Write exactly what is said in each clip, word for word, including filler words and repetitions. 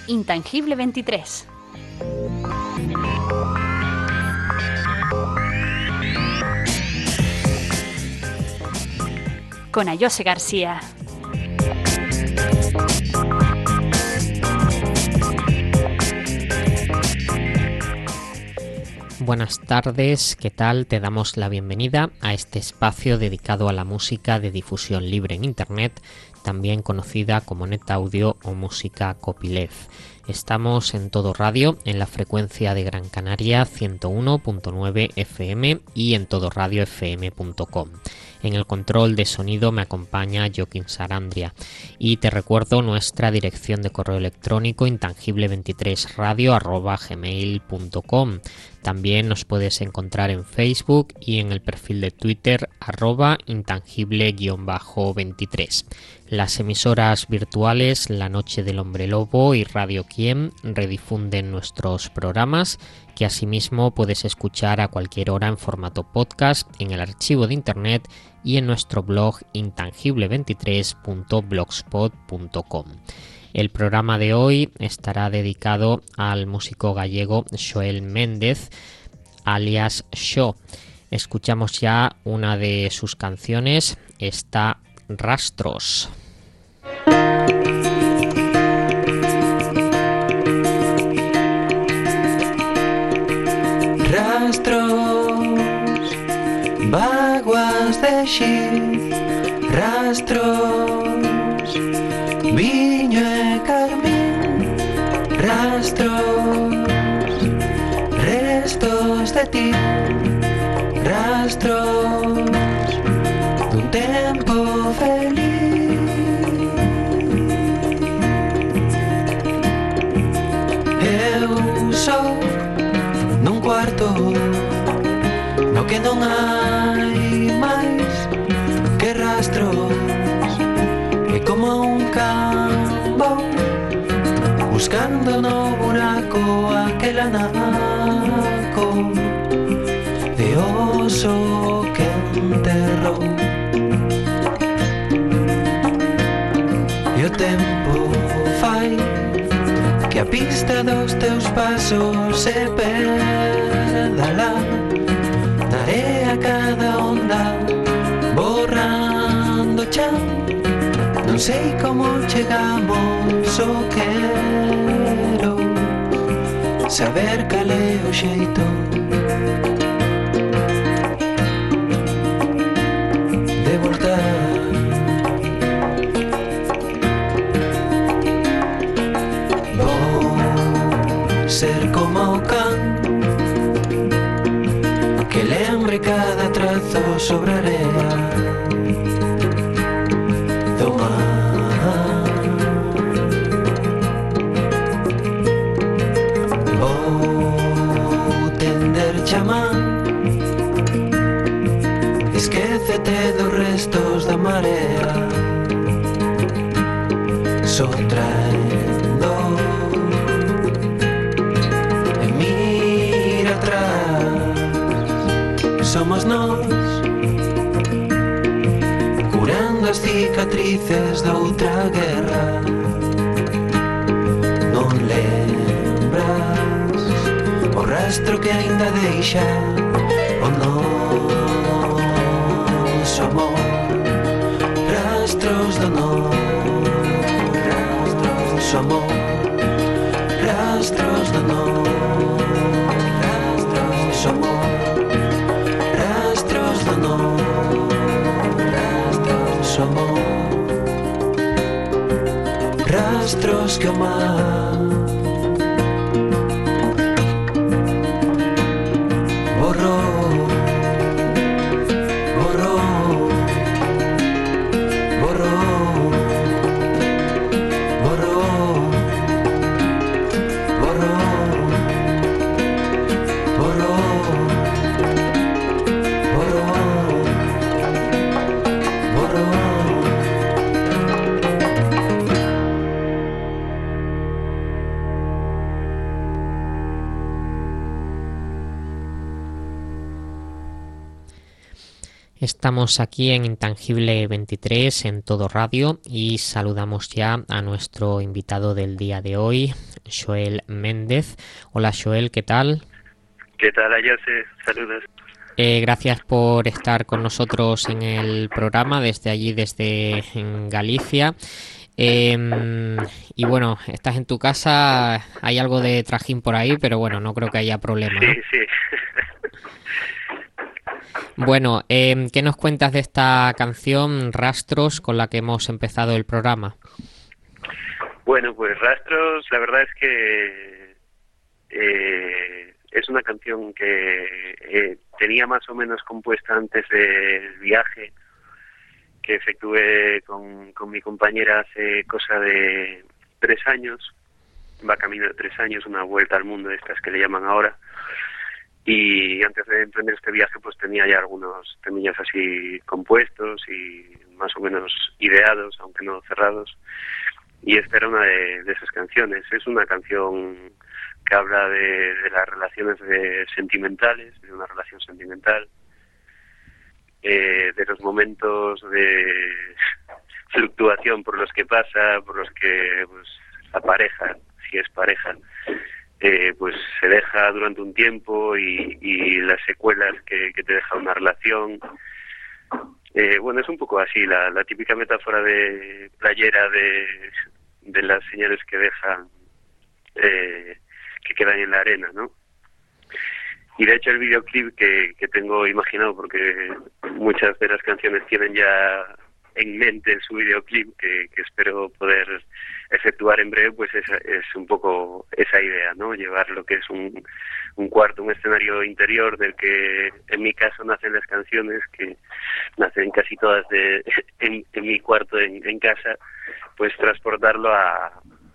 Intangible veintitrés. Con Ayose García. Buenas tardes, ¿qué tal? Te damos la bienvenida a este espacio dedicado a la música de difusión libre en Internet, también conocida como NetAudio o música copyleft. Estamos en Todo Radio, en la frecuencia de Gran Canaria ciento uno punto nueve F M y en todo radio f m punto com. En el control de sonido me acompaña Joaquín Sarandria y te recuerdo nuestra dirección de correo electrónico intangible veintitrés radio arroba gmail punto com. También nos puedes encontrar en Facebook y en el perfil de Twitter arroba intangible veintitrés. Las emisoras virtuales La Noche del Hombre Lobo y Radio Kiem redifunden nuestros programas, que asimismo puedes escuchar a cualquier hora en formato podcast en el archivo de internet y en nuestro blog intangible veintitrés punto blogspot punto com. El programa de hoy estará dedicado al músico gallego Xoel Méndez, alias Xo. Escuchamos ya una de sus canciones, esta Rastros. Rastros, vaguas de xiz, rastros, viño e carmín, rastros, restos de ti, rastros dun tempo feliz. Eu sou nun cuarto no que non hai máis que rastros, e como un cambo buscando no buraco aquel anaco de oso que enterrou. E o tempo fai que a pista dos teus pasos se perda lá na area cada onda borrando chan. Non sei como chegamos, só quero saber cal é o xeito de voltar. Ser como o can que lembre cada trazo sobre a area do mar. Vou tender chamán, esquécete dos restos da marea, só traendo somos nós, curando as cicatrices da outra guerra. Non lembras o rastro que aínda deixa o noso amor, rastros do noso amor, rastros do noso amor. Rastros que o mar borrou, borrou, borrou, borrou, borrou, borrou, borrou, borrou. Estamos aquí en Intangible veintitrés en Todo Radio y saludamos ya a nuestro invitado del día de hoy, Xoel Méndez. Hola Xoel, ¿qué tal? ¿Qué tal, Ayase? Saludos. Eh, gracias por estar con nosotros en el programa desde allí, desde en Galicia. Eh, y bueno, estás en tu casa, hay algo de trajín por ahí, pero bueno, no creo que haya problema, ¿no? Sí, sí. Bueno, eh, ¿qué nos cuentas de esta canción Rastros con la que hemos empezado el programa? Bueno, pues Rastros, la verdad es que eh, es una canción que eh, tenía más o menos compuesta antes del viaje que efectué con, con mi compañera hace cosa de tres años, va camino de tres años, una vuelta al mundo de estas que le llaman ahora. Y antes de emprender este viaje pues tenía ya algunos temillas así compuestos y más o menos ideados, aunque no cerrados, y esta era una de, de esas canciones. Es una canción que habla de, de las relaciones de sentimentales, de una relación sentimental, eh, de los momentos de fluctuación por los que pasa, por los que pues, la pareja, si es pareja, Eh, pues se deja durante un tiempo y, y las secuelas que, que te deja una relación. Eh, bueno, es un poco así, la, la típica metáfora de playera de, de las señales que dejan, eh, que quedan en la arena, ¿no? Y de hecho el videoclip que, que tengo imaginado, porque muchas de las canciones tienen ya en mente su videoclip, que, que espero poder efectuar en breve, pues es, es un poco esa idea, ¿no? Llevar lo que es un, un cuarto, un escenario interior del que en mi caso nacen las canciones, que nacen casi todas de en, en mi cuarto en, en casa, pues transportarlo a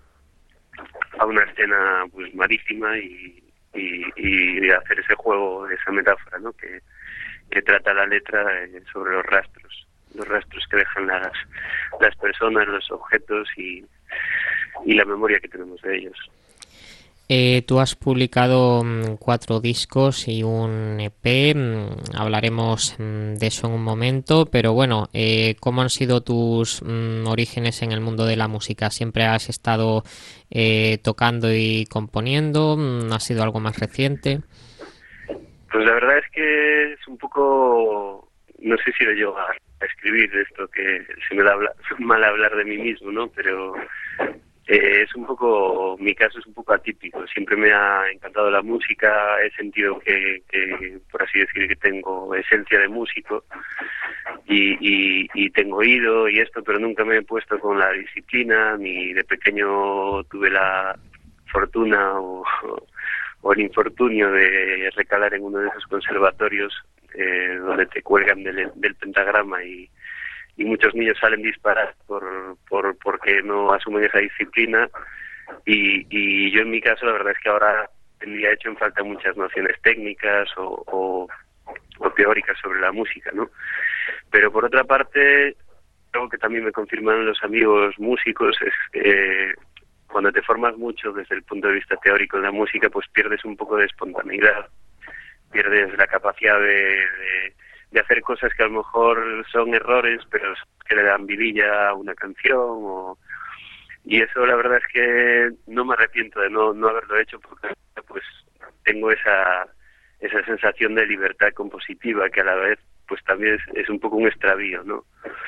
a una escena pues marítima y, y, y hacer ese juego, esa metáfora, ¿no? Que, que trata la letra eh, sobre los rastros. los rastros que dejan las las personas, los objetos y, y la memoria que tenemos de ellos. Eh, tú has publicado mm, cuatro discos y un E P, mm, hablaremos mm, de eso en un momento, pero bueno, eh, ¿cómo han sido tus mm, orígenes en el mundo de la música? ¿Siempre has estado eh, tocando y componiendo? Mm, ¿Ha sido algo más reciente? Pues la verdad es que es un poco, no sé si lo llevo a escribir esto, que se me da habla, mal hablar de mí mismo, ¿no? Pero eh, es un poco, mi caso es un poco atípico. Siempre me ha encantado la música, he sentido que, que por así decir, que tengo esencia de músico y, y, y tengo oído y esto, pero nunca me he puesto con la disciplina, ni de pequeño tuve la fortuna o, o el infortunio de recalar en uno de esos conservatorios Eh, donde te cuelgan del, del pentagrama y, y muchos niños salen disparados por, por porque no asumen esa disciplina y, y yo en mi caso la verdad es que ahora tendría hecho en falta muchas nociones técnicas o, o, o teóricas sobre la música, ¿no? Pero por otra parte, algo que también me confirmaron los amigos músicos es que cuando te formas mucho desde el punto de vista teórico en la música, pues pierdes un poco de espontaneidad, pierdes la capacidad de, de, de hacer cosas que a lo mejor son errores, pero que le dan vidilla a una canción. O, y eso la verdad es que no me arrepiento de no, no haberlo hecho, porque pues tengo esa esa sensación de libertad compositiva que a la vez pues también es, es un poco un extravío, ¿no?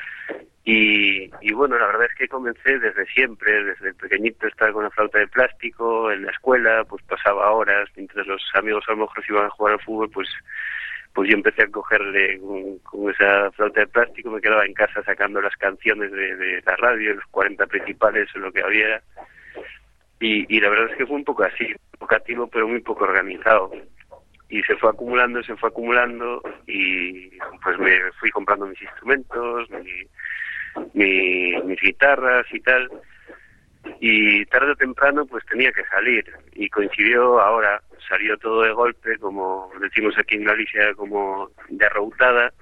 Y, y bueno, la verdad es que comencé desde siempre, desde el pequeñito estaba con la flauta de plástico, en la escuela pues pasaba horas, mientras los amigos a lo mejor se iban a jugar al fútbol, pues pues yo empecé a cogerle con, con esa flauta de plástico, me quedaba en casa sacando las canciones de, de la radio, los cuarenta principales o lo que había, y, y la verdad es que fue un poco así, un poco activo pero muy poco organizado. Y se fue acumulando, se fue acumulando y pues me fui comprando mis instrumentos, mi, mi, mis guitarras y tal. Y tarde o temprano pues tenía que salir. Y coincidió ahora, salió todo de golpe, como decimos aquí en Galicia, como de arroutada.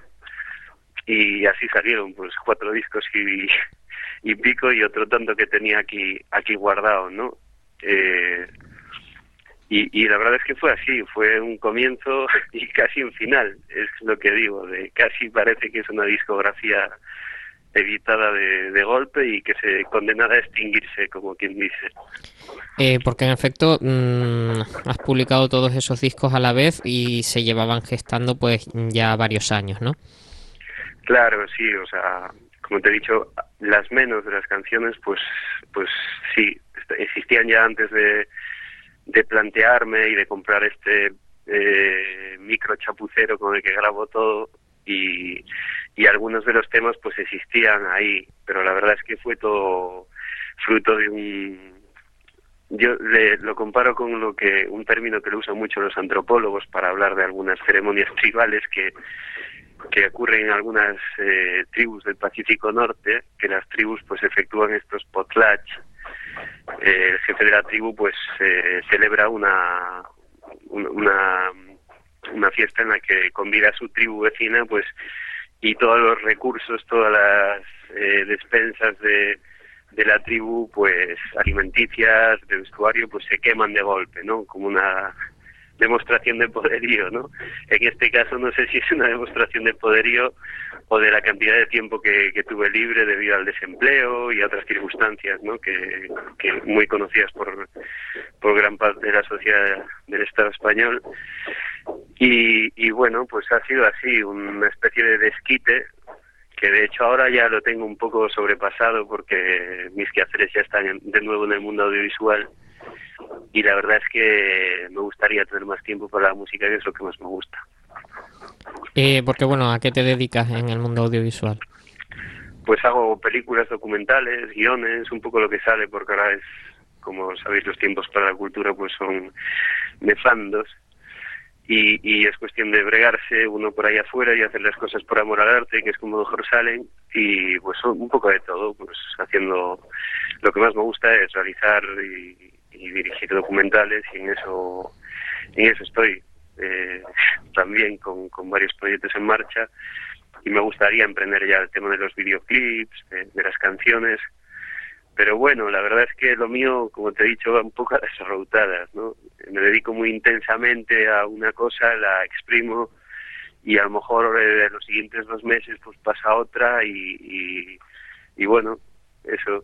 Y así salieron pues cuatro discos y, y pico y otro tanto que tenía aquí, aquí guardado, ¿no? Eh, y, y la verdad es que fue así, fue un comienzo y casi un final, es lo que digo, de casi parece que es una discografía editada de, de golpe y que se condenada a extinguirse, como quien dice. Eh, porque en efecto mmm, has publicado todos esos discos a la vez y se llevaban gestando pues ya varios años, ¿no? Claro, sí, o sea, como te he dicho, las menos de las canciones, pues, pues sí, existían ya antes de, de plantearme y de comprar este eh, micro chapucero con el que grabo todo, y, y algunos de los temas pues existían ahí, pero la verdad es que fue todo fruto de un... Yo le, lo comparo con lo que un término que lo usan mucho los antropólogos para hablar de algunas ceremonias tribales que que ocurren en algunas eh, tribus del Pacífico Norte, que las tribus pues efectúan estos potlatch. Eh, el jefe de la tribu pues eh, celebra una, una una fiesta en la que convida a su tribu vecina, pues, y todos los recursos, todas las eh, despensas de de la tribu, pues alimenticias, de vestuario, pues se queman de golpe, ¿no? Como una demostración de poderío, ¿no? En este caso no sé si es una demostración de poderío o de la cantidad de tiempo que, que tuve libre debido al desempleo y a otras circunstancias, ¿no? Que, que muy conocidas por, por gran parte de la sociedad del Estado español. Y, y bueno, pues ha sido así, una especie de desquite, que de hecho ahora ya lo tengo un poco sobrepasado porque mis quehaceres ya están de nuevo en el mundo audiovisual. Y la verdad es que me gustaría tener más tiempo para la música, que es lo que más me gusta. Eh, porque bueno, ¿a qué te dedicas en el mundo audiovisual? Pues hago películas, documentales, guiones, un poco lo que sale, porque ahora es, como sabéis, los tiempos para la cultura pues son nefandos. Y, y es cuestión de bregarse uno por ahí afuera y hacer las cosas por amor al arte, que es como mejor salen, y pues un poco de todo, pues haciendo lo que más me gusta es realizar y, y dirigir documentales, y en eso en eso estoy eh, también con, con varios proyectos en marcha, y me gustaría emprender ya el tema de los videoclips, de, de las canciones. Pero bueno, la verdad es que lo mío, como te he dicho, va un poco a las arrautadas, ¿no? Me dedico muy intensamente a una cosa, la exprimo, y a lo mejor eh, los siguientes dos meses pues pasa otra, y, y, y bueno, eso.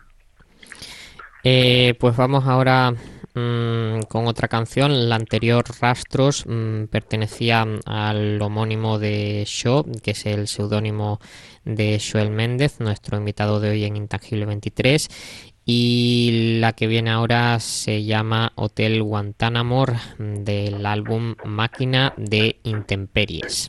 Eh, pues vamos ahora mmm, con otra canción. La anterior, Rastros, mmm, pertenecía al homónimo de Sho, que es el seudónimo de Xoel Méndez, nuestro invitado de hoy en Intangible veintitrés, y la que viene ahora se llama Hotel Guantánamo, del álbum Máquina de Intemperies.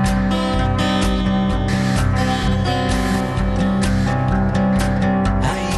Hay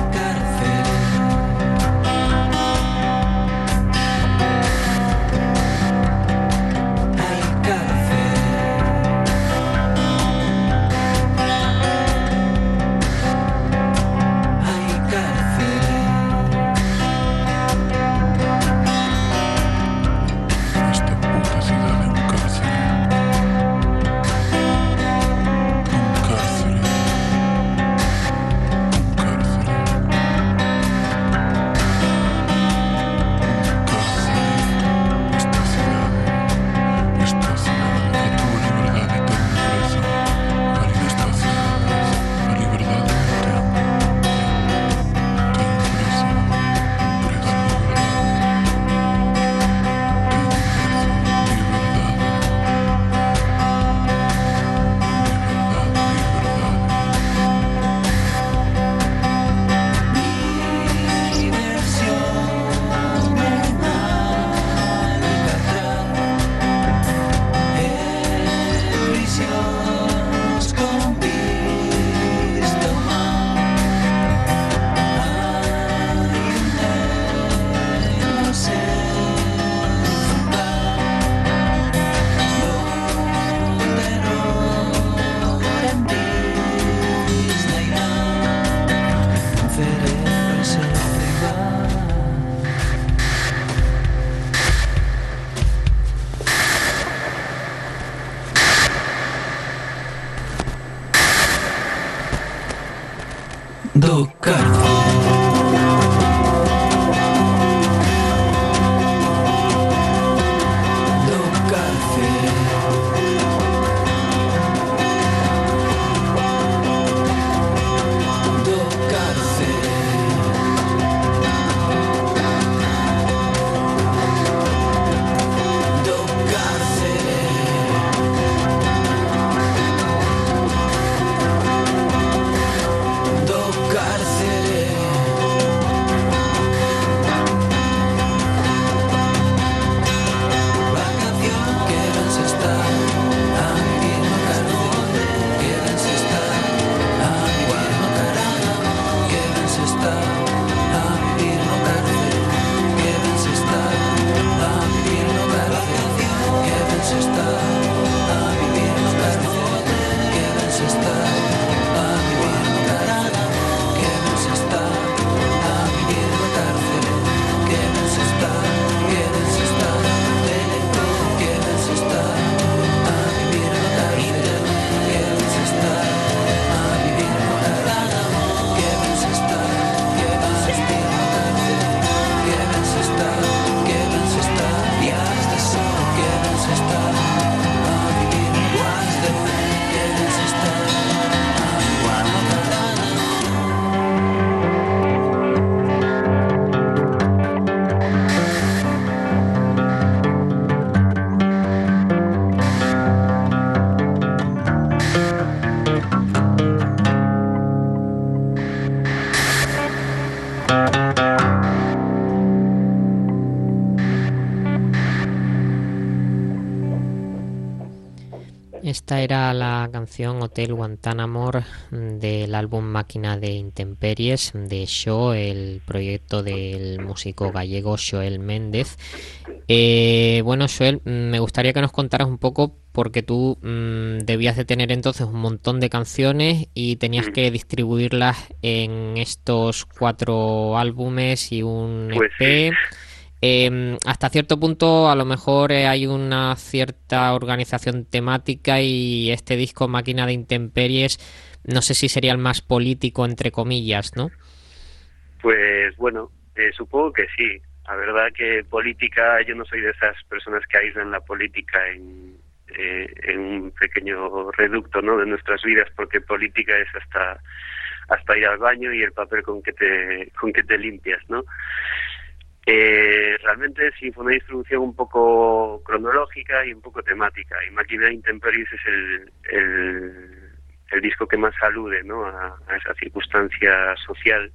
Esta era la canción Hotel Guantánamo del álbum Máquina de Intemperies de Xo, el proyecto del músico gallego Xoel Méndez. Eh, bueno, Xoel, me gustaría que nos contaras un poco, porque tú mmm, debías de tener entonces un montón de canciones y tenías Mm. que distribuirlas en estos cuatro álbumes y un Pues E P. sí. Eh, hasta cierto punto a lo mejor eh, hay una cierta organización temática, y este disco Máquina de Intemperies no sé si sería el más político entre comillas, ¿no? Pues bueno, eh, supongo que sí. La verdad que política, yo no soy de esas personas que aíslan la política en, eh, en un pequeño reducto, ¿no?, de nuestras vidas, porque política es hasta hasta ir al baño y el papel con que te con que te limpias, ¿no? Eh, realmente sí fue una distribución un poco cronológica y un poco temática, y Máquina de Intemperies es el, el, el disco que más alude, ¿no?, a, a esa circunstancia social.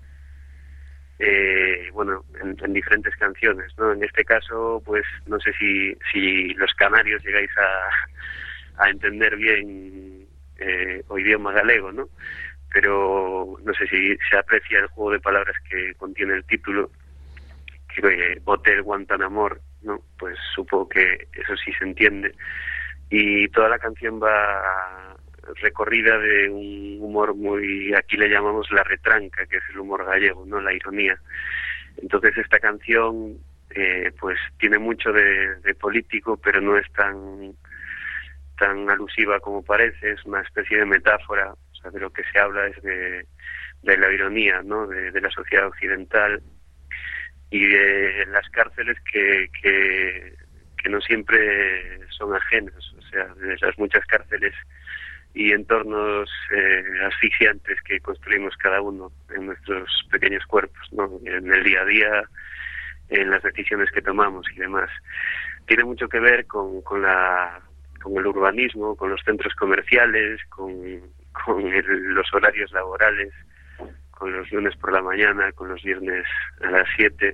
Eh, bueno, en, en diferentes canciones, ¿no? En este caso, pues no sé si, si los canarios llegáis a, a entender bien eh, o idioma galego, ¿no? Pero no sé si se aprecia el juego de palabras que contiene el título, que eh, Hotel Guantánamo, ¿no? Pues supongo que eso sí se entiende. Y toda la canción va recorrida de un humor muy, aquí le llamamos la retranca, que es el humor gallego, no la ironía. Entonces esta canción eh, pues tiene mucho de, de político, pero no es tan tan alusiva como parece. Es una especie de metáfora. O sea, de lo que se habla es de, de la ironía, ¿no?, de, de la sociedad occidental y de las cárceles que, que que no siempre son ajenas, o sea, de las muchas cárceles y entornos eh, asfixiantes que construimos cada uno en nuestros pequeños cuerpos, ¿no?, en el día a día, en las decisiones que tomamos y demás. Tiene mucho que ver con, con la con el urbanismo, con los centros comerciales, con, con el, los horarios laborales, con los lunes por la mañana, con los viernes a las siete.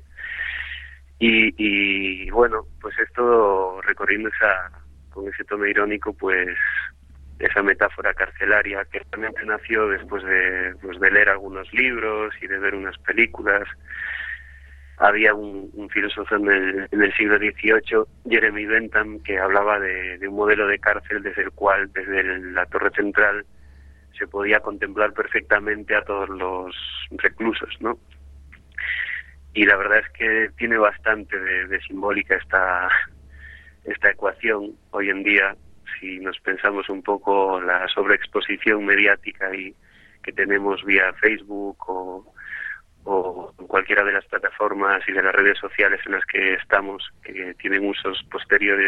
Y, y bueno, pues esto recorriendo esa, con ese tono irónico, pues esa metáfora carcelaria que realmente nació después de, pues, de leer algunos libros y de ver unas películas. Había un, un filósofo en el, en el siglo dieciocho, Jeremy Bentham, que hablaba de, de un modelo de cárcel desde el cual, desde el, la torre central, se podía contemplar perfectamente a todos los reclusos, ¿no? Y la verdad es que tiene bastante de, de simbólica esta, esta ecuación hoy en día, si nos pensamos un poco la sobreexposición mediática y que tenemos vía Facebook o, o cualquiera de las plataformas y de las redes sociales en las que estamos, que tienen usos posteriores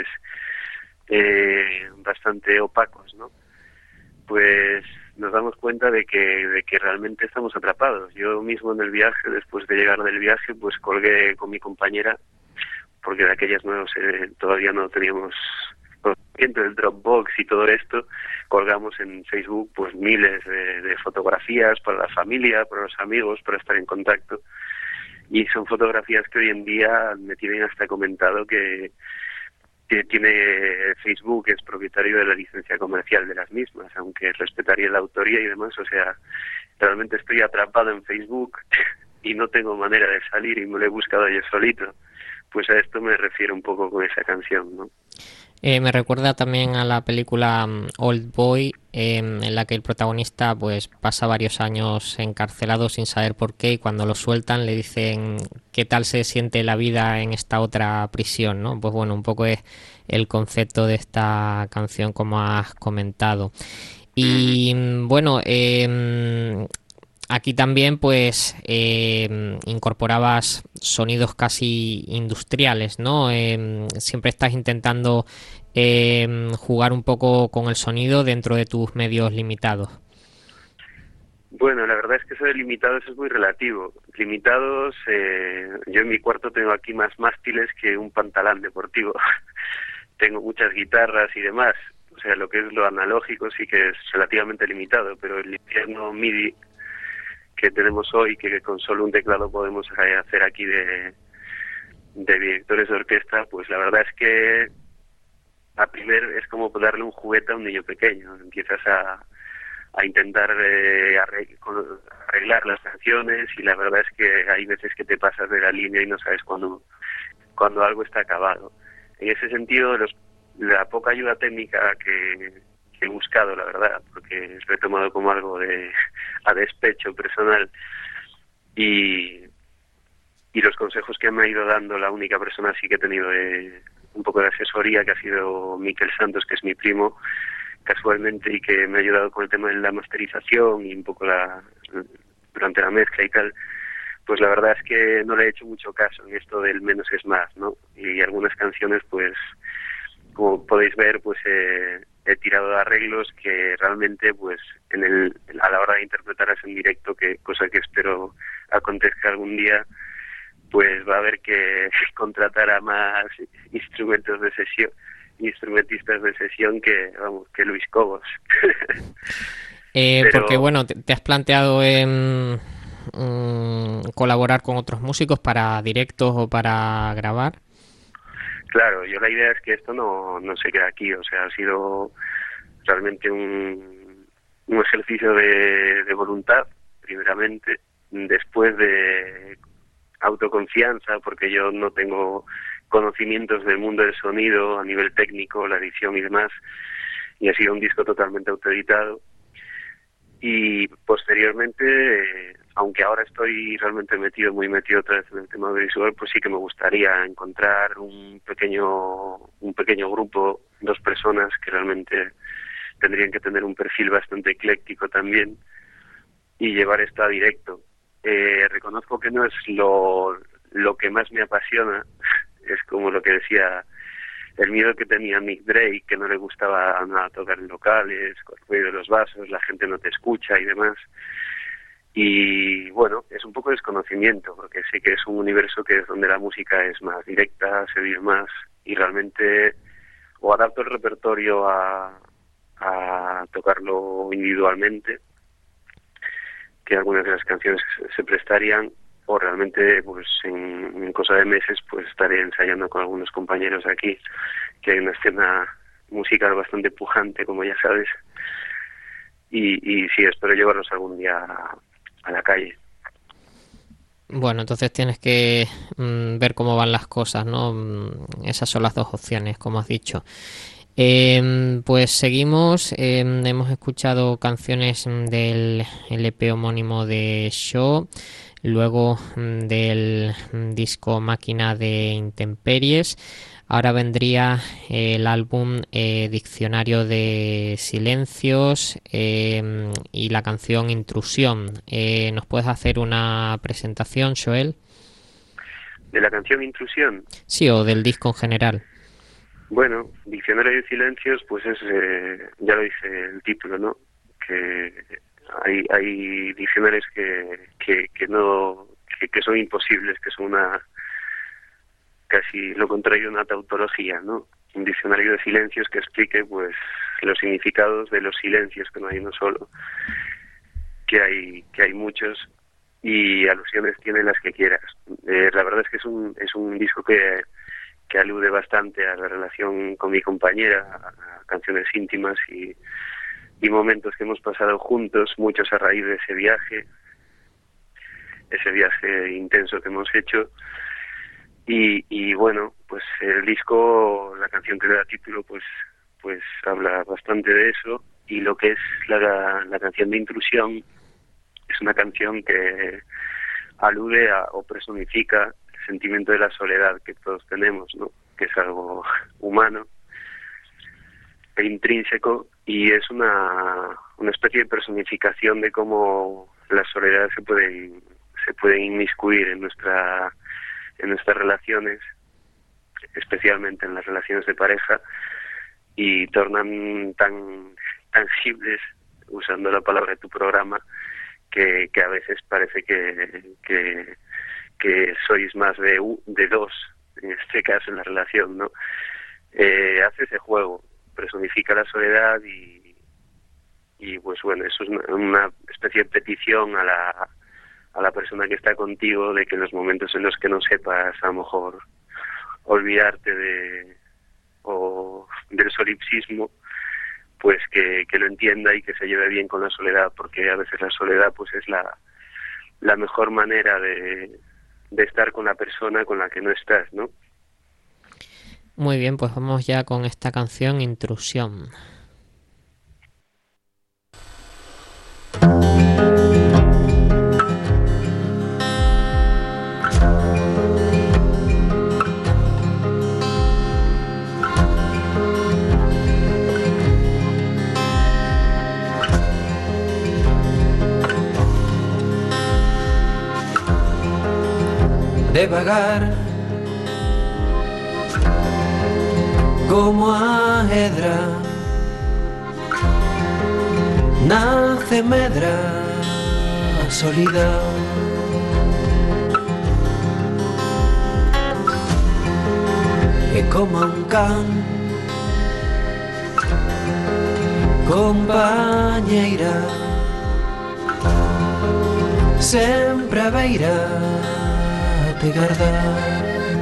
eh, bastante opacos, ¿no? Pues nos damos cuenta de que de que realmente estamos atrapados. Yo mismo en el viaje, después de llegar del viaje, pues colgué con mi compañera, porque de aquellas no eh, todavía no teníamos conocimiento del Dropbox y todo esto, colgamos en Facebook pues miles de, de fotografías para la familia, para los amigos, para estar en contacto. Y son fotografías que hoy en día me tienen hasta comentado que que tiene Facebook, es propietario de la licencia comercial de las mismas, aunque respetaría la autoría y demás. O sea, realmente estoy atrapado en Facebook y no tengo manera de salir y me lo he buscado yo solito. Pues a esto me refiero un poco con esa canción, ¿no? Eh, me recuerda también a la película um, Old Boy, eh, en la que el protagonista pues pasa varios años encarcelado sin saber por qué, y cuando lo sueltan le dicen qué tal se siente la vida en esta otra prisión, ¿no? Pues bueno, un poco es el concepto de esta canción, como has comentado. Y bueno, eh, aquí también pues eh, incorporabas sonidos casi industriales, ¿no? Eh, siempre estás intentando eh, jugar un poco con el sonido dentro de tus medios limitados. Bueno, la verdad es que eso de limitados es muy relativo. Limitados, eh, yo en mi cuarto tengo aquí más mástiles que un pantalón deportivo. Tengo muchas guitarras y demás. O sea, lo que es lo analógico sí que es relativamente limitado, pero el infierno MIDI que tenemos hoy, que con solo un teclado podemos hacer aquí de, de directores de orquesta, pues la verdad es que a primer es como darle un juguete a un niño pequeño. Empiezas a, a intentar eh, arreglar las canciones y la verdad es que hay veces que te pasas de la línea y no sabes cuándo, cuando algo está acabado. En ese sentido, los, la poca ayuda técnica que, que he buscado, la verdad, porque lo he tomado como algo de a despecho personal, y, y los consejos que me ha ido dando la única persona sí que he tenido de, un poco de asesoría, que ha sido Miquel Santos, que es mi primo, casualmente, y que me ha ayudado con el tema de la masterización y un poco la durante la mezcla y tal. Pues la verdad es que no le he hecho mucho caso en esto del menos es más, ¿no? Y algunas canciones, pues, como podéis ver, pues eh, he tirado de arreglos que realmente, pues, en el a la hora de interpretarlas en directo, que cosa que espero acontezca algún día, pues va a haber que contratar a más instrumentos de sesión, instrumentistas de sesión que, vamos, que Luis Cobos. eh, Pero... Porque, bueno, te, te has planteado en... colaborar con otros músicos para directos o para grabar. Claro, yo la idea es que esto no, no se quede aquí, o sea, ha sido realmente un, un ejercicio de, de voluntad, primeramente, después de autoconfianza, porque yo no tengo conocimientos del mundo del sonido a nivel técnico, la edición y demás, y ha sido un disco totalmente autoeditado. Y posteriormente, eh, aunque ahora estoy realmente metido, muy metido otra vez en el tema audiovisual, pues sí que me gustaría encontrar un pequeño un pequeño grupo, dos personas que realmente tendrían que tener un perfil bastante ecléctico también, y llevar esto a directo. Eh, reconozco que no es lo, lo que más me apasiona, es como lo que decía, el miedo que tenía Nick Drake, que no le gustaba nada tocar en locales, con el ruido de los vasos, la gente no te escucha y demás. Y bueno, es un poco desconocimiento, porque sé que es un universo que es donde la música es más directa, se vive más, y realmente o adapto el repertorio a, a tocarlo individualmente, que algunas de las canciones se prestarían, o realmente pues en, en cosa de meses pues estaré ensayando con algunos compañeros aquí, que hay una escena musical bastante pujante, como ya sabes, y, y sí, espero llevarlos algún día a, a la calle. Bueno, entonces tienes que mmm, ver cómo van las cosas, ¿no? Esas son las dos opciones, como has dicho. Eh, pues seguimos, eh, hemos escuchado canciones del L P homónimo de Show, luego del disco Máquina de Intemperies. Ahora vendría el álbum eh, Diccionario de Silencios eh, y la canción Intrusión. Eh, ¿Nos puedes hacer una presentación, Joel? ¿De la canción Intrusión? Sí, o del disco en general. Bueno, Diccionario de Silencios, pues es, eh, ya lo dice el título, ¿no? Que hay, hay diccionarios que, que, que no, que, que son imposibles, que son una, casi lo contrario de una tautología, ¿no? Un diccionario de silencios que explique, pues, los significados de los silencios, que no hay uno solo, que hay, que hay muchos, y alusiones tiene las que quieras. Eh, la verdad es que es un, es un disco que que alude bastante a la relación con mi compañera, a canciones íntimas y, y momentos que hemos pasado juntos, muchos a raíz de ese viaje, ese viaje intenso que hemos hecho. Y, y bueno, pues el disco, la canción que le da título, pues pues habla bastante de eso, y lo que es la, la canción de Intrusión es una canción que alude a, o personifica sentimiento de la soledad que todos tenemos, ¿no? Que es algo humano e intrínseco, y es una, una especie de personificación de cómo la soledad se puede se puede inmiscuir en nuestra en nuestras relaciones, especialmente en las relaciones de pareja, y tornan tan tangibles, usando la palabra de tu programa, que, que a veces parece que, que que sois más de de dos, en este caso en la relación, ¿no? Eh, hace ese juego, personifica la soledad y, y pues bueno, eso es una, una especie de petición a la, a la persona que está contigo, de que en los momentos en los que no sepas a lo mejor olvidarte de o del solipsismo, pues que, que lo entienda y que se lleve bien con la soledad, porque a veces la soledad pues es la, la mejor manera de, de estar con la persona con la que no estás, ¿no? Muy bien, pues vamos ya con esta canción, Intrusión. De vagar como ajedra, nace medra sólida, e como un can compañeira, sempre a beira te guardar,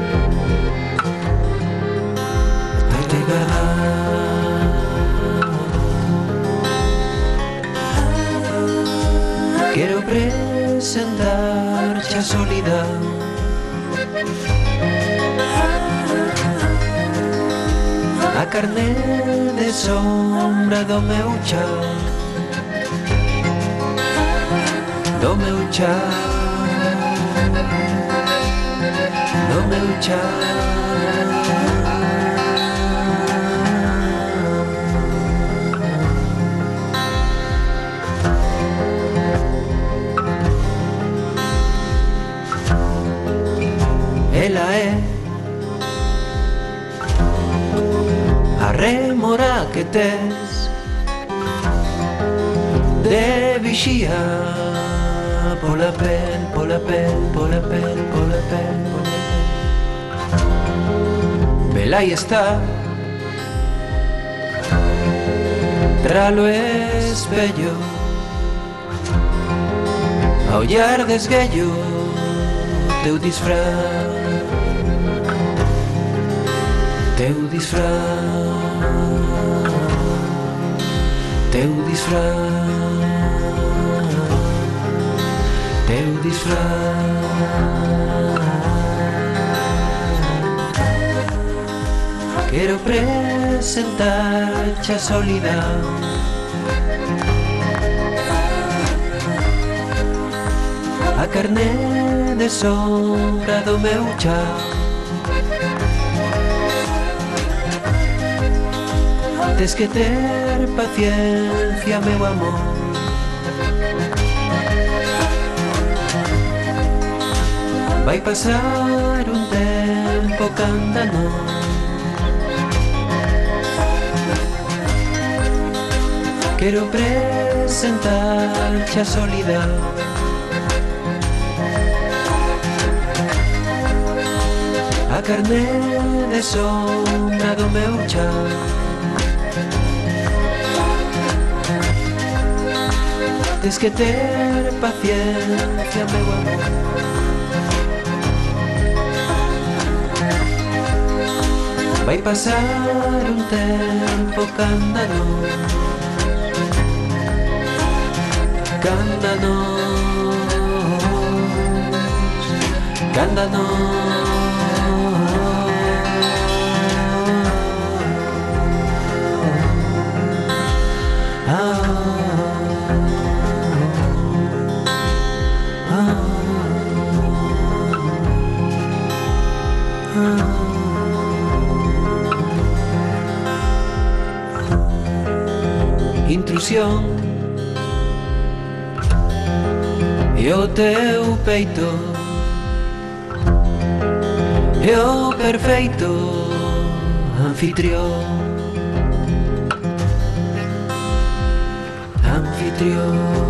te guardar. Quiero presentar-te a solidão, a carne de sombra do meu chão, do meu chão, do meu chão. Ela é a rémora que tes de vixía pola pel, pola pel, pola pel, pola pel, pola pel. Vela aí está tralo espello, a ollar desguello teu disfraz, teu disfraz, teu disfraz, teu disfraz. Quero presentar-te a solidão, a carne de sombra do meu chão. Tens que ter paciencia, meu amor, vai passar um tempo canda nós. Quero presentar-te a solidão, a carne de sombra do meu chão. Tens que ter paciencia, meu amor, vai passar um tempo canda nós, canda nós, canda nós. Intrusión e o teu peito e o perfeito anfitrión, anfitrión.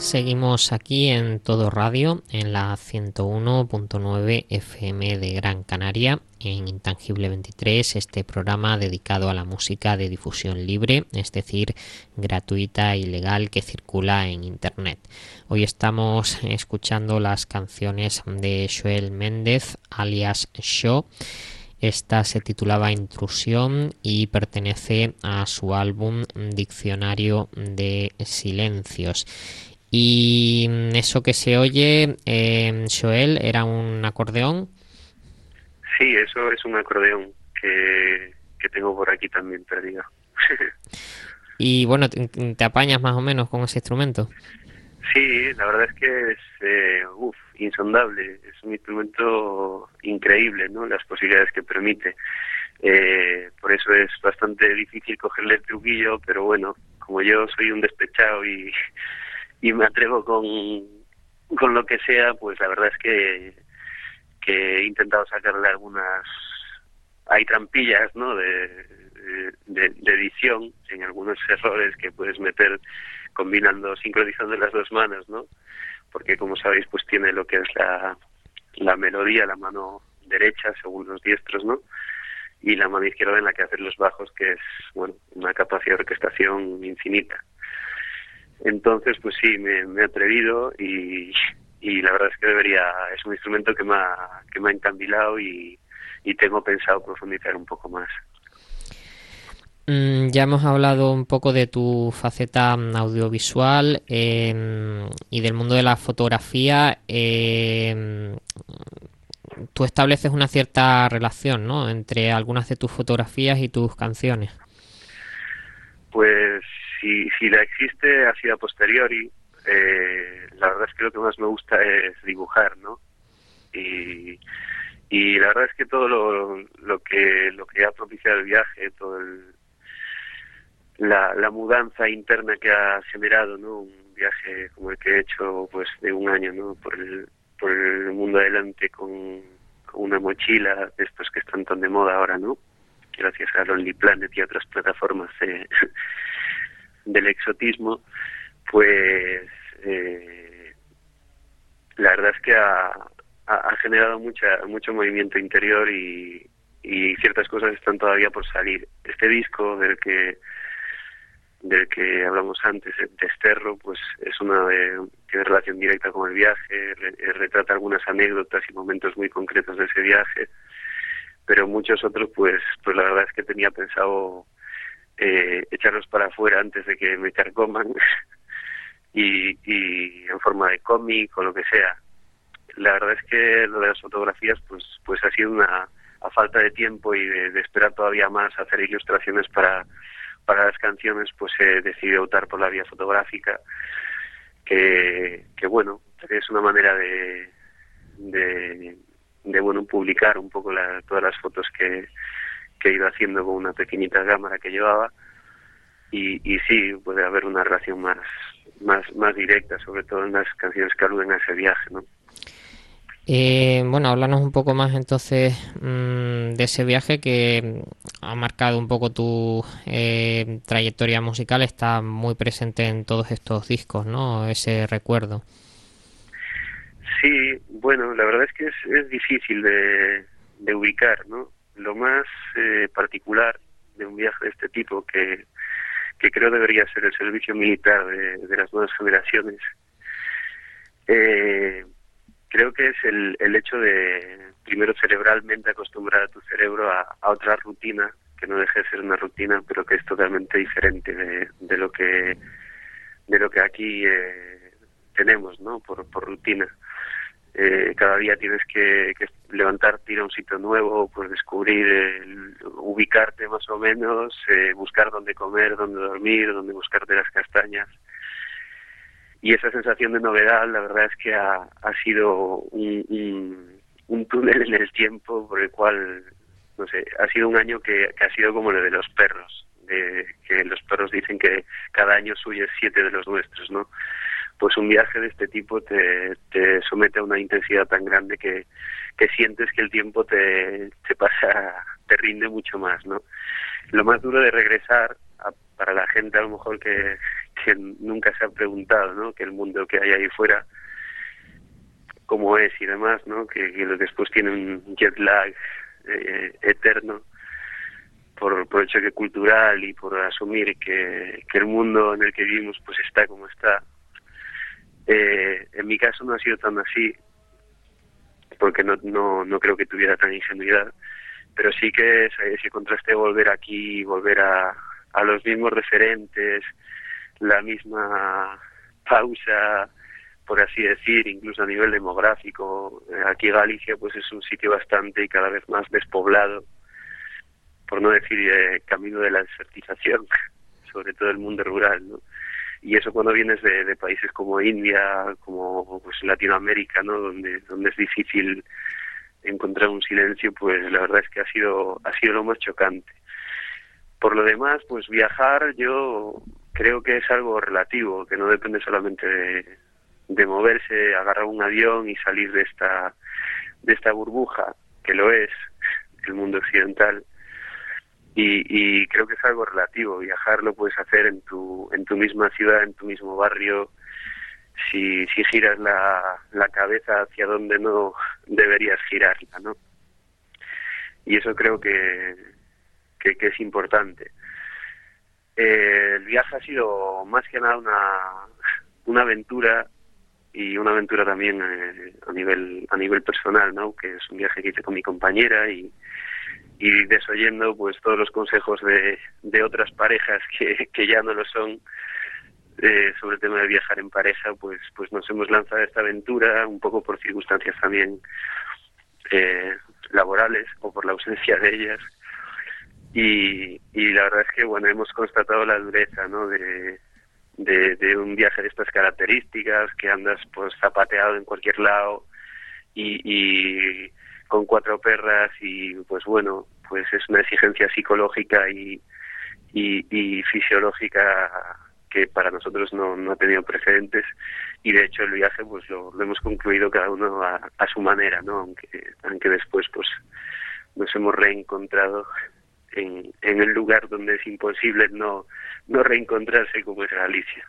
Seguimos aquí en Todo Radio, en la ciento uno punto nueve F M de Gran Canaria, en Intangible veintitrés, este programa dedicado a la música de difusión libre, es decir, gratuita y legal, que circula en Internet. Hoy estamos escuchando las canciones de Xoel Méndez, alias Xo. Esta se titulaba Intrusión y pertenece a su álbum Diccionario de Silencios. Y eso que se oye, eh, Xoel, ¿era un acordeón? Sí, eso es un acordeón que, que tengo por aquí también perdido. Y bueno, ¿te, te apañas más o menos con ese instrumento? Sí, la verdad es que es eh, uf, insondable, es un instrumento increíble, ¿no? Las posibilidades que permite. Eh, por eso es bastante difícil cogerle el truquillo, pero bueno, como yo soy un despechado y, y me atrevo con, con lo que sea, pues la verdad es que, que he intentado sacarle algunas... Hay trampillas, ¿no?, de, de, de edición, en algunos errores que puedes meter combinando, sincronizando las dos manos, ¿no? Porque, como sabéis, pues tiene lo que es la, la melodía, la mano derecha, según los diestros, ¿no? Y la mano izquierda en la que hacer los bajos, que es, bueno, una capacidad de orquestación infinita. Entonces, pues sí, me, me he atrevido y, y la verdad es que debería, es un instrumento que me ha, que me ha encandilado y, y tengo pensado profundizar un poco más. Ya hemos hablado un poco de tu faceta audiovisual eh, y del mundo de la fotografía. Eh, tú estableces una cierta relación, ¿no?, entre algunas de tus fotografías y tus canciones. Pues si, si la existe ha sido a posteriori. Eh, la verdad es que lo que más me gusta es dibujar, ¿no? Y, y la verdad es que todo lo, lo que lo que ha propiciado el viaje, todo el La, la mudanza interna que ha generado, ¿no?, un viaje como el que he hecho, pues de un año, ¿no?, por el, por el mundo adelante con, con una mochila de estos que están tan de moda ahora, ¿no?, gracias a Lonely Planet y a otras plataformas de, del exotismo, pues eh, la verdad es que ha, ha, ha generado mucha mucho movimiento interior y, y ciertas cosas están todavía por salir. Este disco del que del que hablamos antes, Desterro, pues es una de, tiene relación directa con el viaje, re, retrata algunas anécdotas y momentos muy concretos de ese viaje, pero muchos otros, pues pues la verdad es que tenía pensado eh, echarlos para afuera antes de que me carcoman y, y en forma de cómic o lo que sea. La verdad es que lo de las fotografías, pues pues ha sido una, a falta de tiempo y de, de esperar todavía más, hacer ilustraciones para para las canciones, pues he decidido optar por la vía fotográfica, que, que bueno, es una manera de, de, de bueno, publicar un poco la, todas las fotos que, que he ido haciendo con una pequeñita cámara que llevaba, y, y sí, puede haber una relación más, más, más directa, sobre todo en las canciones que aluden a ese viaje, ¿no? Eh, bueno, háblanos un poco más entonces mmm, de ese viaje que ha marcado un poco tu eh, trayectoria musical, está muy presente en todos estos discos, ¿no?, ese recuerdo. Sí, bueno, la verdad es que es, es difícil de, de ubicar, ¿no? Lo más eh, particular de un viaje de este tipo, que, que creo debería ser el servicio militar de, de las nuevas generaciones, eh, creo que es el, el hecho de, primero, cerebralmente acostumbrar a tu cerebro a, a otra rutina, que no deje de ser una rutina, pero que es totalmente diferente de, de lo que de lo que aquí eh, tenemos, ¿no?, por, por rutina. Eh, cada día tienes que, que levantarte, ir a un sitio nuevo, pues descubrir, el, ubicarte más o menos, eh, buscar dónde comer, dónde dormir, dónde buscarte las castañas. Y esa sensación de novedad, la verdad es que ha, ha sido un, un, un túnel en el tiempo por el cual, no sé, ha sido un año que, que ha sido como lo de los perros, de que los perros dicen que cada año suyo es siete de los nuestros, ¿no? Pues un viaje de este tipo te, te somete a una intensidad tan grande que, que sientes que el tiempo te, te pasa, te rinde mucho más, ¿no? Lo más duro de regresar, a, para la gente a lo mejor que, que nunca se ha preguntado, ¿no? Que el mundo que hay ahí fuera, cómo es y demás, ¿no? Que, que después tiene un jet lag eh, eterno por, por el choque cultural y por asumir que, que el mundo en el que vivimos pues está como está. Eh, en mi caso no ha sido tan así, porque no, no, no creo que tuviera tan ingenuidad, pero sí que ese, ese contraste de volver aquí, volver a, a los mismos referentes, la misma pausa, por así decir, incluso a nivel demográfico. Aquí Galicia pues es un sitio bastante y cada vez más despoblado, por no decir eh, camino de la desertización, sobre todo el mundo rural, ¿no? Y eso cuando vienes de, de países como India, como pues Latinoamérica, ¿no? Donde, donde es difícil encontrar un silencio, pues la verdad es que ha sido, ha sido lo más chocante. Por lo demás, pues viajar yo creo que es algo relativo, que no depende solamente de, de moverse, agarrar un avión y salir de esta, de esta burbuja, que lo es, el mundo occidental. Y, y creo que es algo relativo. Viajar lo puedes hacer en tu en tu misma ciudad, en tu mismo barrio, si si giras la, la cabeza hacia donde no deberías girarla, ¿no? Y eso creo que, que, que es importante. Eh, el viaje ha sido más que nada una, una aventura, y una aventura también eh, a nivel a nivel personal, ¿no? Que es un viaje que hice con mi compañera y y desoyendo pues todos los consejos de, de otras parejas que, que ya no lo son eh, sobre el tema de viajar en pareja, pues pues nos hemos lanzado a esta aventura un poco por circunstancias también eh, laborales o por la ausencia de ellas, y, y la verdad es que bueno, hemos constatado la dureza, ¿no? de, de, de un viaje de estas características, que andas pues zapateado en cualquier lado y, y con cuatro perras, y pues bueno, pues es una exigencia psicológica y, y, y fisiológica que para nosotros no, no ha tenido precedentes, y de hecho el viaje pues lo, lo hemos concluido cada uno a, a su manera, ¿no? Aunque, aunque después pues nos hemos reencontrado en, en el lugar donde es imposible no, no reencontrarse, como es Galicia.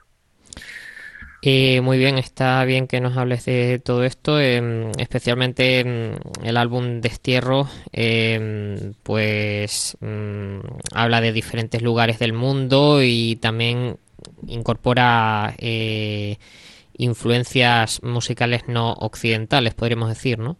Eh, muy bien, está bien que nos hables de todo esto, eh, especialmente eh, el álbum Destierro, eh, pues mm, habla de diferentes lugares del mundo y también incorpora eh, influencias musicales no occidentales, podríamos decir, ¿no?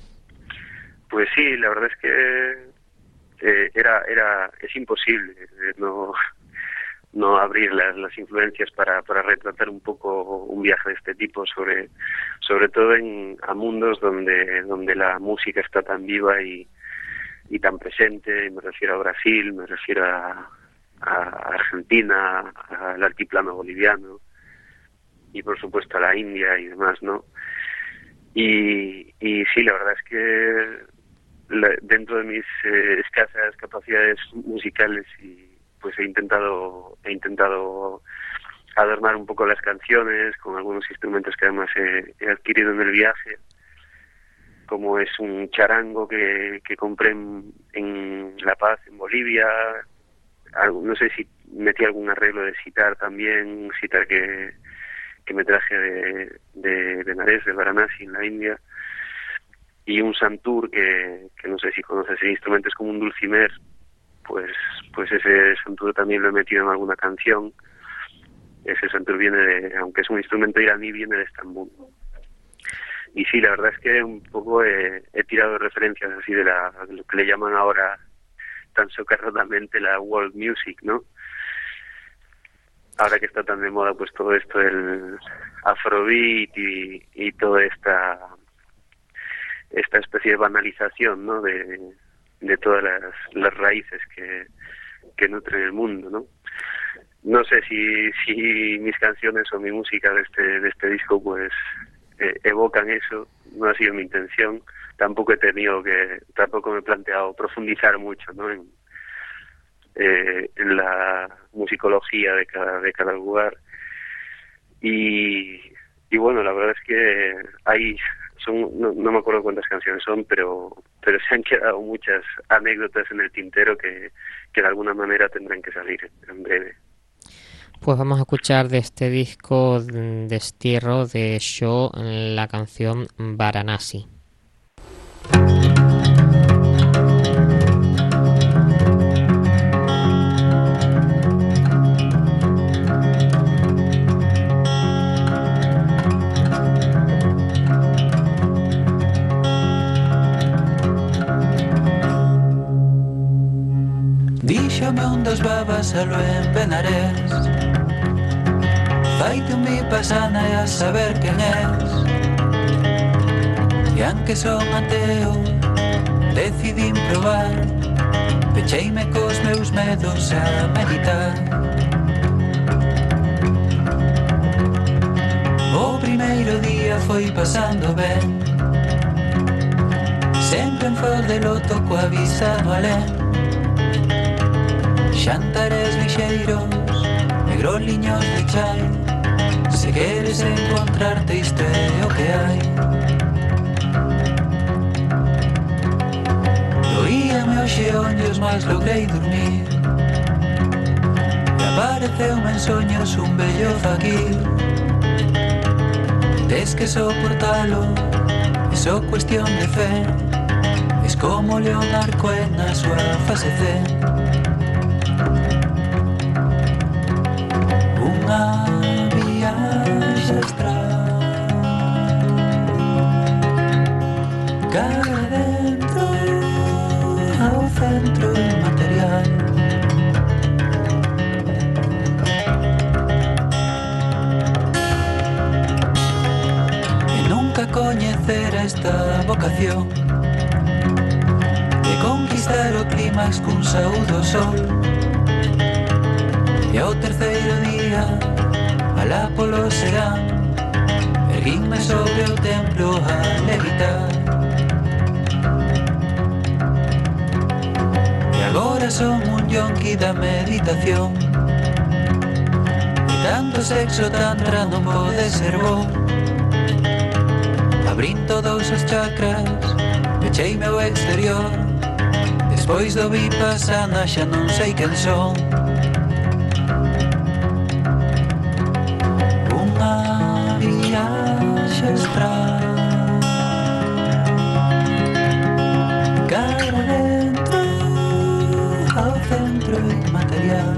Pues sí, la verdad es que eh, era era es imposible eh, no no abrir las, las influencias para, para retratar un poco un viaje de este tipo, sobre sobre todo en a mundos donde donde la música está tan viva y, y tan presente. Me refiero a Brasil, me refiero a, a Argentina, al altiplano boliviano y por supuesto a la India y demás, ¿no? Y, y sí, la verdad es que la, dentro de mis eh, escasas capacidades musicales, y pues he intentado he intentado adornar un poco las canciones con algunos instrumentos que además he, he adquirido en el viaje, como es un charango que, que compré en, en La Paz, en Bolivia. Algo, no sé si metí algún arreglo de sitar también, un sitar que, que me traje de, de Benares, de Varanasi, en la India, y un santur que, que no sé si conoces el instrumento, es como un dulcimer. Pues pues ese santur también lo he metido en alguna canción. Ese santur viene de, aunque es un instrumento iraní, viene de Estambul. Y sí, la verdad es que un poco he, he tirado referencias así de, la, de lo que le llaman ahora tan socarronamente la world music, ¿no? Ahora que está tan de moda pues todo esto del afrobeat y, y toda esta esta especie de banalización, ¿no? De de todas las, las raíces que, que nutren el mundo, ¿no? No sé si, si mis canciones o mi música de este de este disco pues eh, evocan eso. No ha sido mi intención. Tampoco he tenido que, tampoco me he planteado profundizar mucho, ¿no? En, eh, en la musicología de cada de cada lugar. Y y bueno, la verdad es que hay son no, no me acuerdo cuántas canciones son, pero pero se han quedado muchas anécdotas en el tintero que, que de alguna manera tendrán que salir en breve. Pues vamos a escuchar de este disco Destierro de Shaw la canción Varanasi. Díxome un dos babas a lo en Benarés, faite un mi pasana e a saber quen és. E anque son ateo, decidín probar, pecheime cos meus medos a meditar. O primeiro día foi pasando ben, sempre en fol de loto coa vista no alén. Xantares lixeiros e groliños de chai, se queres encontrarte isto é o que hai. Doíame os xeonllos, mas logrei dormir, e apareceume en soños un bello faquir. Tes que soportalo, é só cuestión de fe, es como Leonardo Cohen na súa fase zen. Unha viaxe astral, cara dentro ao centro inmaterial. E nunca coñecera esta vocación de conquistar o clímax cun saúdo sol. E ao terceiro día, alá polo serán, erguínme sobre o templo a levitar. E agora son un yonki da meditación, e tanto sexo tantra non pode ser bo. Abrín todos os chakras, pecheime o exterior, despois do vipassana xa non sei quen son. Cara dentro ao centro inmaterial,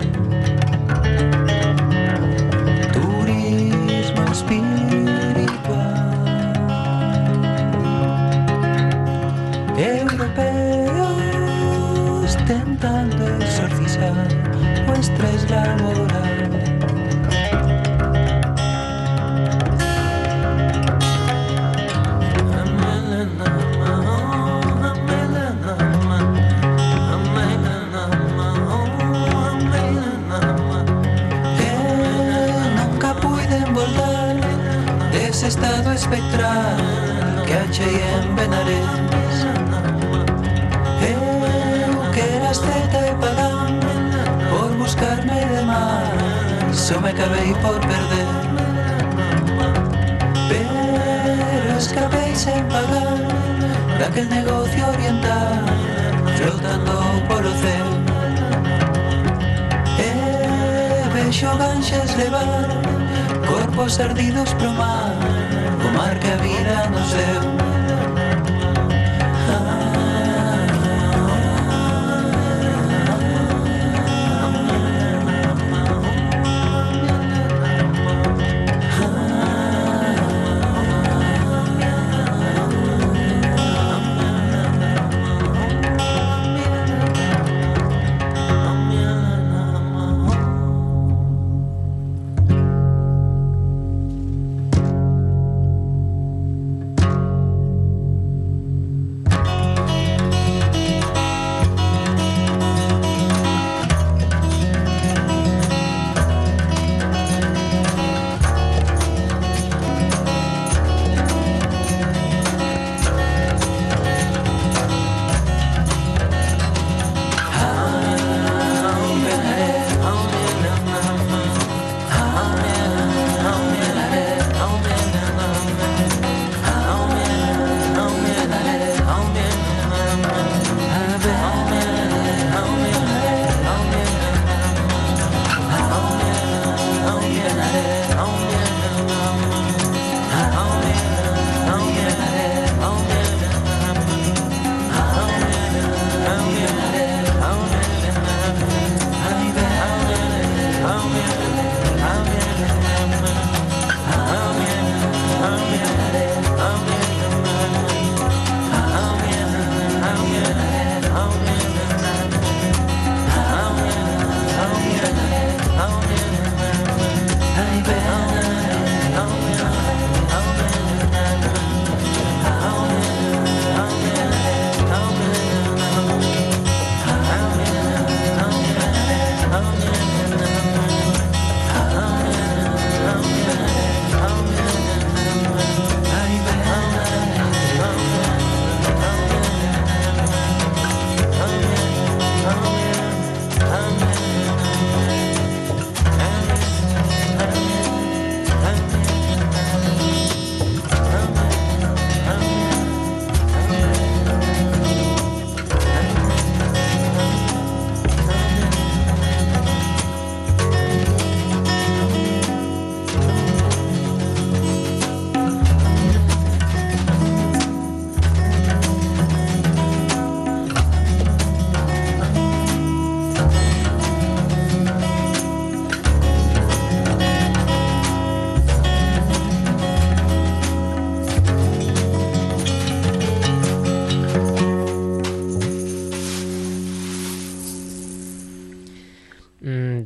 turismo espiritual, europeos tentando exorcizar o estrés laboral. Estado espectral que achei en Benarés. Eu que era asceta e pagán, por buscarme de máis, só me acabei por perder. Pero escapei sen pagar daquel negocio oriental, flotando polo ceo. E vexo ganxes levar corpos ardidos pro mar, o mar que a vida nos deu.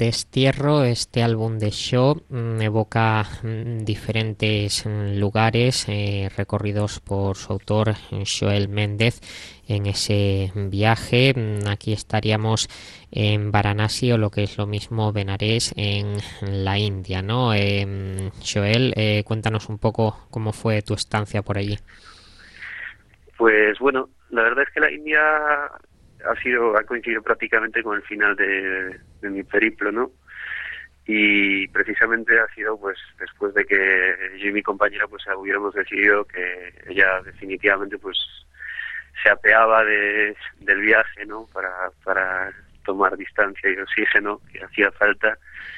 Destierro, este álbum de Sho, mm, evoca mm, diferentes mm, lugares eh, recorridos por su autor Joel Méndez en ese viaje. Mm, Aquí estaríamos en Varanasi, o lo que es lo mismo Benares, en la India, ¿no? Eh, Joel, eh, cuéntanos un poco cómo fue tu estancia por allí. Pues bueno, la verdad es que la India ha sido ha coincidido prácticamente con el final de, de mi periplo, ¿no? Y precisamente ha sido pues después de que yo y mi compañera pues hubiéramos decidido que ella definitivamente pues se apeaba de, del viaje, ¿no? Para, para tomar distancia y oxígeno que hacía falta,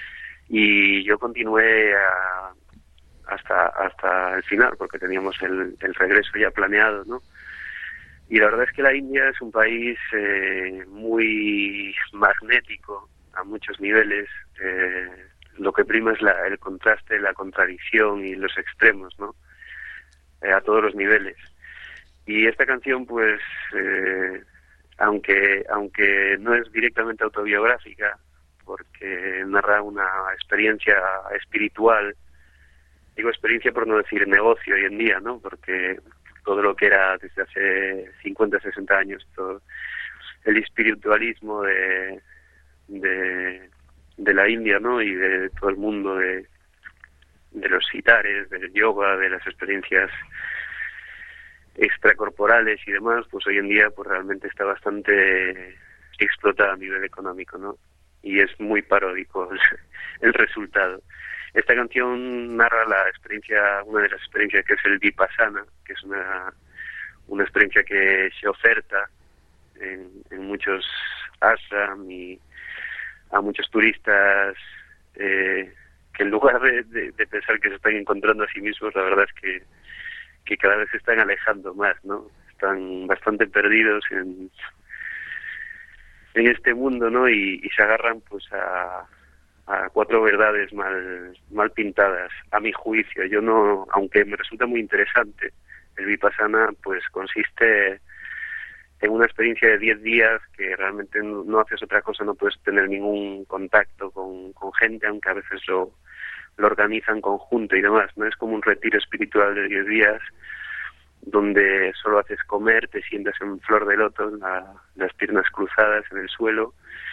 y yo continué a, hasta hasta el final porque teníamos el, el regreso ya planeado, ¿no? Y la verdad es que la India es un país eh, muy magnético a muchos niveles. Eh, lo que prima es la, el contraste, la contradicción y los extremos, ¿no? Eh, a todos los niveles. Y esta canción, pues, eh, aunque aunque no es directamente autobiográfica, porque narra una experiencia espiritual, digo experiencia por no decir negocio hoy en día, ¿no? Porque todo lo que era desde hace cincuenta, sesenta años, todo el espiritualismo de, de, de la India, ¿no? Y de todo el mundo de, de los sitares, del yoga, de las experiencias extracorporales y demás, pues hoy en día pues realmente está bastante explotada a nivel económico, ¿no? Y es muy paródico el, el resultado. Esta canción narra la experiencia, una de las experiencias que es el Vipassana, que es una, una experiencia que se oferta en, en muchos ashram y a muchos turistas eh, que en lugar de, de, de pensar que se están encontrando a sí mismos, la verdad es que, que cada vez se están alejando más, ¿no? Están bastante perdidos en, en este mundo, ¿no? Y, y se agarran pues a a cuatro verdades mal mal pintadas, a mi juicio. Yo no, aunque me resulta muy interesante, el Vipassana pues consiste en una experiencia de diez días que realmente no, no haces otra cosa, no puedes tener ningún contacto con, con gente, aunque a veces lo, lo organizan conjunto y demás, ¿no? Es como un retiro espiritual de diez días donde solo haces comer, te sientas en flor de loto, la, las piernas cruzadas en el suelo.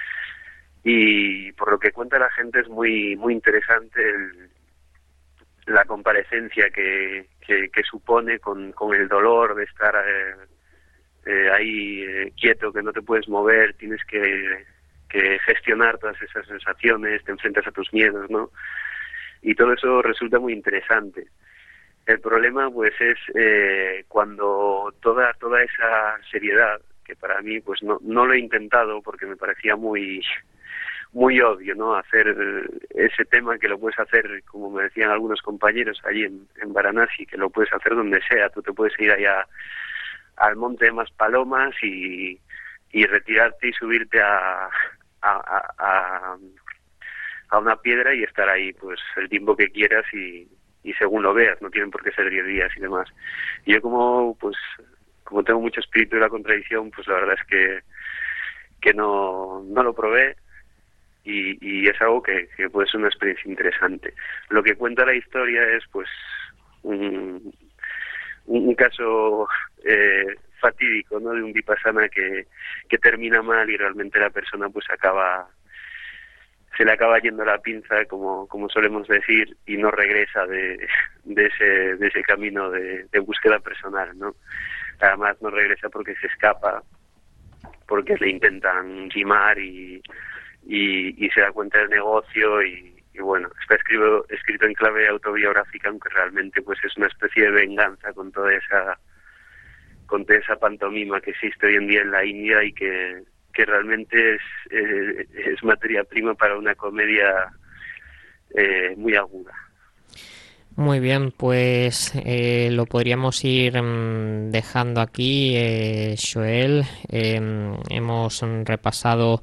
Y por lo que cuenta la gente es muy muy interesante el, la comparecencia que, que, que supone con, con el dolor de estar eh, eh, ahí eh, quieto, que no te puedes mover, tienes que, que gestionar todas esas sensaciones, te enfrentas a tus miedos, ¿no? Y todo eso resulta muy interesante. El problema pues es eh, cuando toda toda esa seriedad, que para mí pues no, no lo he intentado porque me parecía muy... muy obvio, ¿no? Hacer ese tema que lo puedes hacer, como me decían algunos compañeros allí en, en Varanasi, que lo puedes hacer donde sea. Tú te puedes ir allá al monte de Maspalomas y, y retirarte y subirte a, a, a, a, a una piedra y estar ahí pues el tiempo que quieras y, y según lo veas, no tienen por qué ser diez días y demás. Y yo como pues como tengo mucho espíritu de la contradicción, pues la verdad es que que no, no lo probé. Y, y es algo que, que puede ser una experiencia interesante. Lo que cuenta la historia es pues un, un caso eh, fatídico, ¿no? De un Vipassana que, que termina mal y realmente la persona pues acaba se le acaba yendo la pinza, como como solemos decir, y no regresa de, de ese de ese camino de, de búsqueda personal, ¿no? Además no regresa porque se escapa, porque le intentan timar y Y, y se da cuenta del negocio y, y bueno, está escrito, escrito en clave autobiográfica, aunque realmente pues es una especie de venganza con toda esa con toda esa pantomima que existe hoy en día en la India y que, que realmente es, eh, es materia prima para una comedia eh, muy aguda. Muy bien, pues eh, lo podríamos ir mm, dejando aquí, eh, Joel. Eh, hemos mm, repasado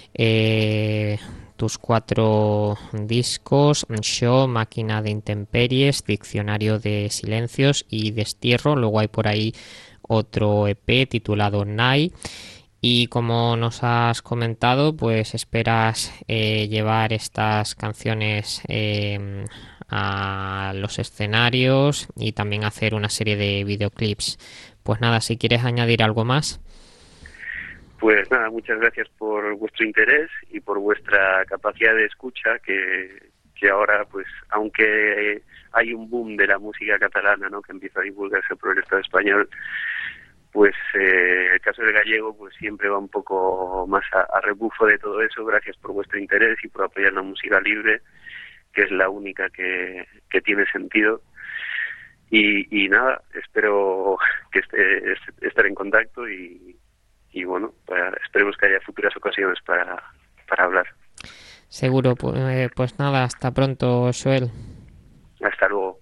eh, tus cuatro discos: Sho, Máquina de Intemperies, Diccionario de Silencios y Destierro. Luego hay por ahí otro E P titulado Nai. Y como nos has comentado, pues esperas eh, llevar estas canciones eh, a los escenarios y también hacer una serie de videoclips. Pues nada, si quieres añadir algo más. Pues nada, muchas gracias por vuestro interés y por vuestra capacidad de escucha, que, que ahora, pues, aunque hay un boom de la música catalana, ¿no?, que empieza a divulgarse por el Estado español, pues eh, el caso del gallego pues siempre va un poco más a, a rebufo de todo eso. Gracias por vuestro interés y por apoyar la música libre, que es la única que, que tiene sentido. Y, y nada, espero que esté, estar en contacto y, y bueno, para, esperemos que haya futuras ocasiones para, para hablar. Seguro, pues, eh, pues nada, hasta pronto, Xoel. Hasta luego.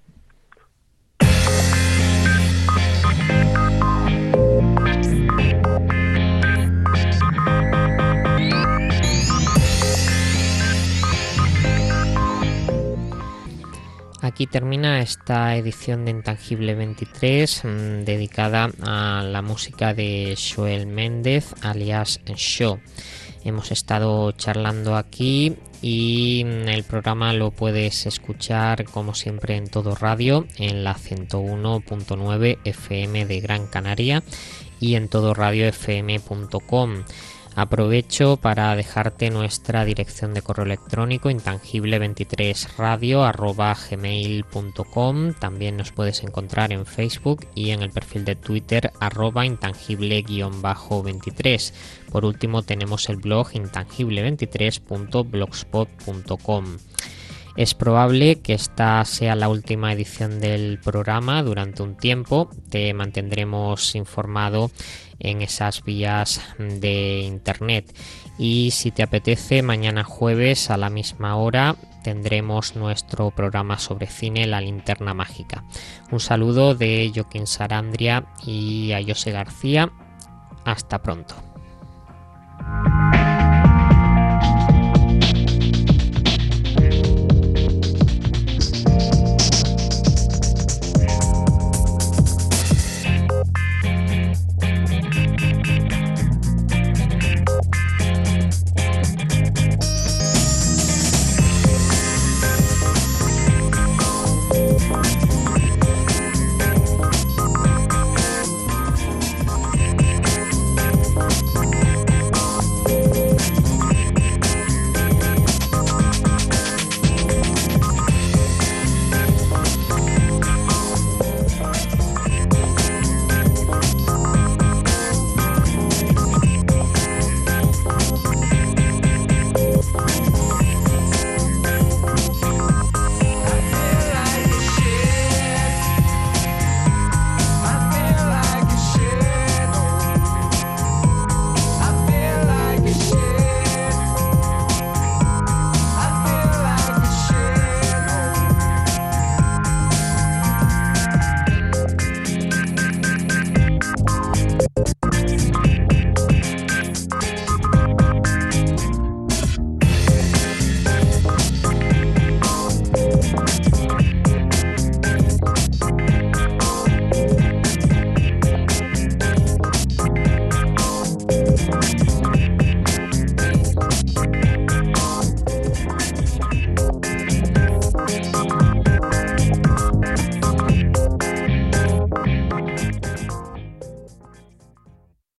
Aquí termina esta edición de Intangible veintitrés mmm, dedicada a la música de Xoel Méndez, alias Xo. Hemos estado charlando aquí y el programa lo puedes escuchar como siempre en Todo Radio, en la ciento uno punto nueve F M de Gran Canaria y en todo radio f m punto com. Aprovecho para dejarte nuestra dirección de correo electrónico intangible veintitrés radio arroba gmail punto com. También nos puedes encontrar en Facebook y en el perfil de Twitter arroba intangible veintitrés. Por último tenemos el blog intangible veintitrés punto blogspot punto com. Es probable que esta sea la última edición del programa durante un tiempo. Te mantendremos informado en esas vías de internet. Y si te apetece, mañana jueves a la misma hora tendremos nuestro programa sobre cine, La Linterna Mágica. Un saludo de Joaquín Sarandria y a José García. Hasta pronto.